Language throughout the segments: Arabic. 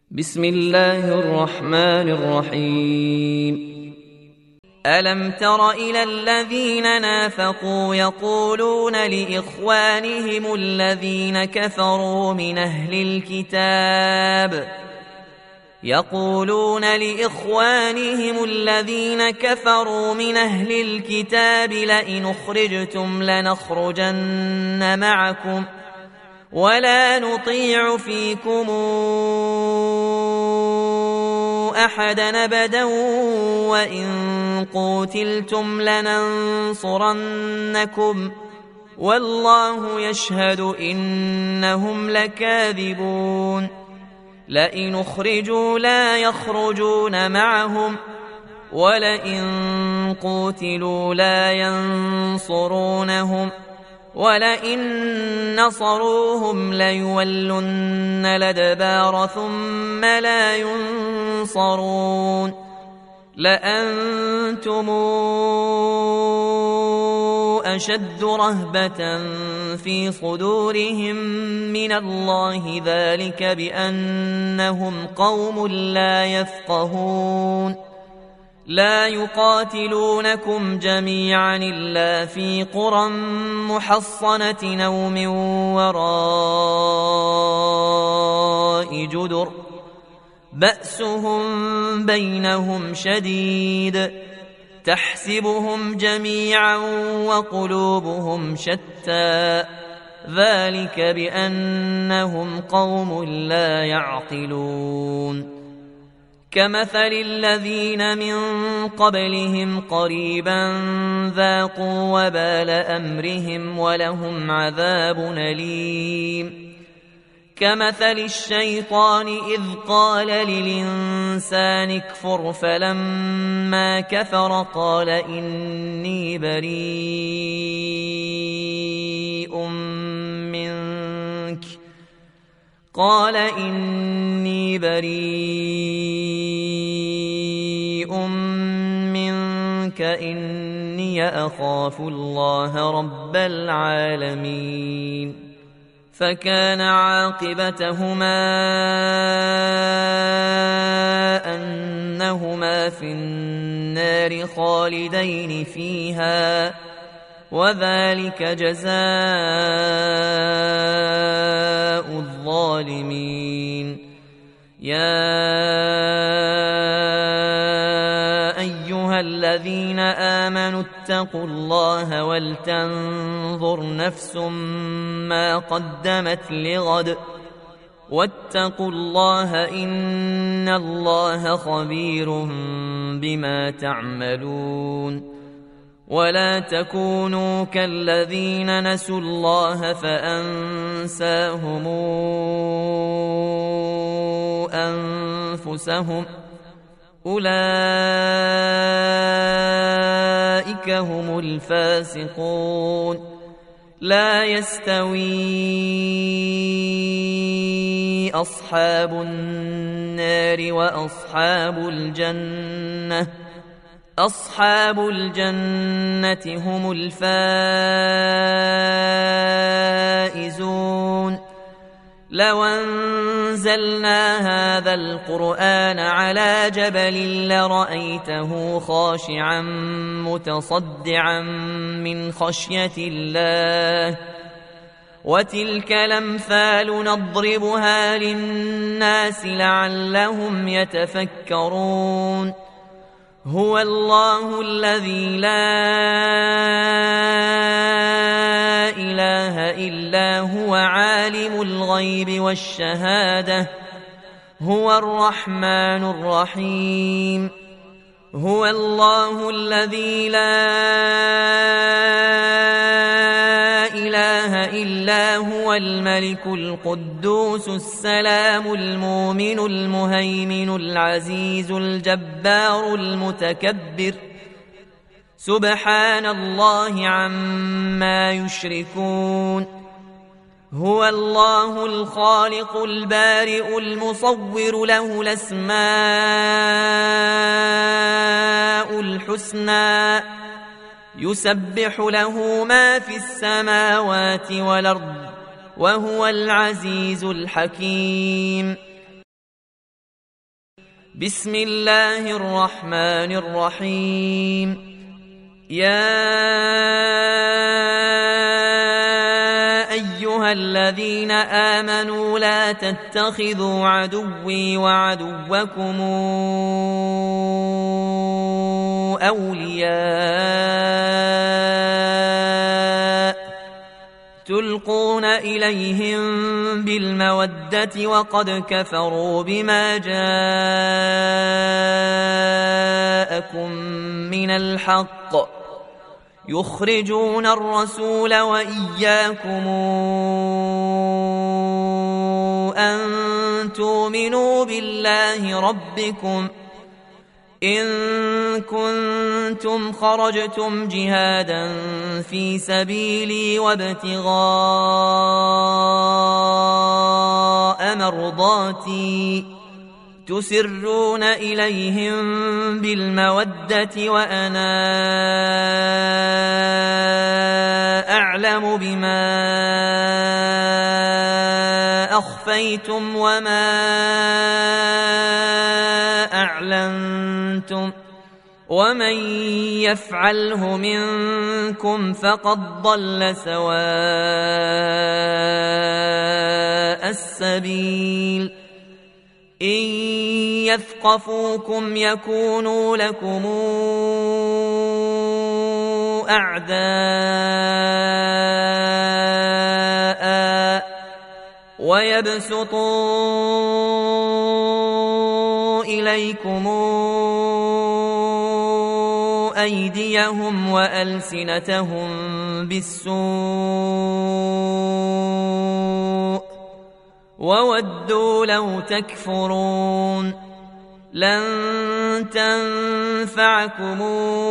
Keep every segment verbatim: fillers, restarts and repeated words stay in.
بسم الله الرحمن الرحيم. ألم تر إلى الذين نافقوا يقولون لإخوانهم الذين كفروا من أهل الكتاب يقولون لإخوانهم الذين كفروا من أهل الكتاب لئن أخرجتم لنخرجن معكم ولا نطيع فيكم أحدا أبدا وإن قوتلتم لننصرنكم والله يشهد إنهم لكاذبون. لئن أخرجوا لا يخرجون معهم ولئن قوتلوا لا ينصرونهم ولئن نصروهم ليولن الأدبار ثم لا ينصرون. لأنتم أشد رهبة في صدورهم من الله ذلك بأنهم قوم لا يفقهون. لا يقاتلونكم جميعا إلا في قرى محصنة أو من وراء جدر بأسهم بينهم شديد تحسبهم جميعا وقلوبهم شتى ذلك بأنهم قوم لا يعقلون. كمثل الذين من قبلهم قريبا ذاقوا وبال أمرهم ولهم عذاب أليم. كمثل الشيطان إذ قال للإنسان اكفر فلما كفر قال إني بريء منك قال إني بريء منك إني أخاف الله رب العالمين. فكان عاقبتهما أنهما في النار خالدين فيها وذلك جزاء الظالمين. يا أيها الذين آمنوا اتقوا الله ولتنظر نفس ما قدمت لغد واتقوا الله إن الله خبير بما تعملون. ولا تكونوا كالذين نسوا الله فأنساهم أنفسهم أولئك هم الفاسقون. لا يستوي أصحاب النار وأصحاب الجنة أصحاب الجنة هم الفائزون. لو أنزلنا هذا القرآن على جبل لرأيته خاشعا متصدعا من خشية الله. وتلك الأمثال نضربها للناس لعلهم يتفكرون. هو الله الذي لا إله إلا هو عالم الغيب والشهادة هو الرحمن الرحيم. هو الله الذي لا إله إلا هو الملك القدوس السلام المؤمن المهيمن العزيز الجبار المتكبر سبحان الله عما يشركون. هو الله الخالق البارئ المصور له الأسماء الحسنى يسبح له ما في السماوات والأرض وهو العزيز الحكيم. بسم الله الرحمن الرحيم يا أيها الذين آمنوا لا تتخذوا عدوي وعدوكم أولياء تلقون إليهم بالمودة وقد كفروا بما جاءكم من الحق يخرجون الرسول وإياكم أن تؤمنوا بالله ربكم إن كنتم خرجتم جهادا في سبيلي وابتغاء مرضاتي تسرون إليهم بالمودة وأنا أعلم بما أخفيتم وما أعلنتم ومن يفعله منكم فقد ضل سواء السبيل إن يثقفوكم يكونوا لكم أعداء ويبسطوا إليكم أيديهم وألسنتهم بالسوء وودوا لو تكفرون لن تنفعكم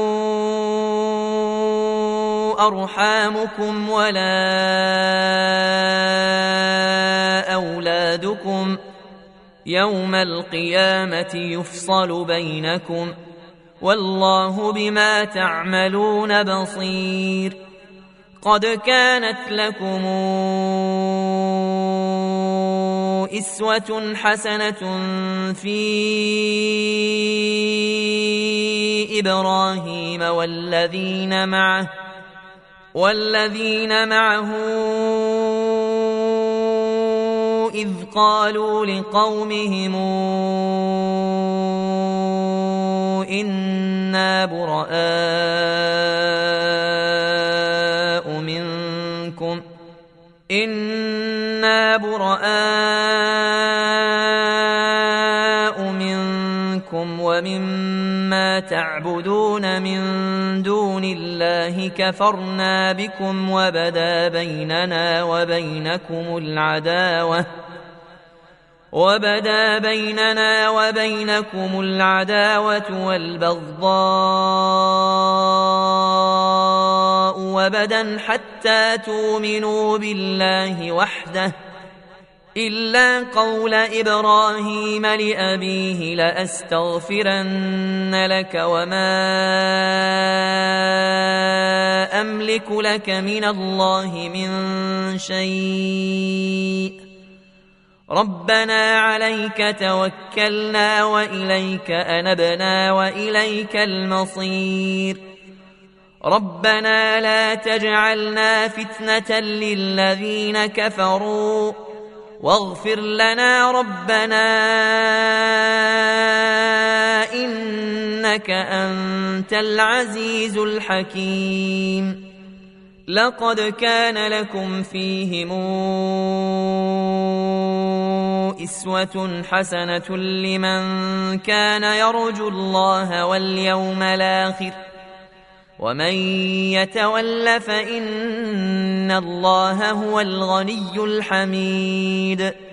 أرحامكم ولا أولادكم يوم القيامة يفصل بينكم والله بما تعملون بصير قد كانت لكم إسوة حسنة في إبراهيم والذين معه والذين معه إذ قالوا لقومهم إنا براء منكم إنا براء منكم ومما تعبدون من دون الله كفرنا بكم وبدا بيننا وبينكم العداوة وبدا بيننا وبينكم العداوة والبغضاء وبدا حتى تؤمنوا بالله وحده إلا قول إبراهيم لأبيه لأستغفرن لك وما أملك لك من الله من شيء ربنا عليك توكلنا وإليك أنبنا وإليك المصير ربنا لا تجعلنا فتنة للذين كفروا واغفر لنا ربنا إنك أنت العزيز الحكيم لقد كان لكم فيهم إسوة حسنة لمن كان يرجو الله واليوم الآخر ومن يتول فإن الله هو الغني الحميد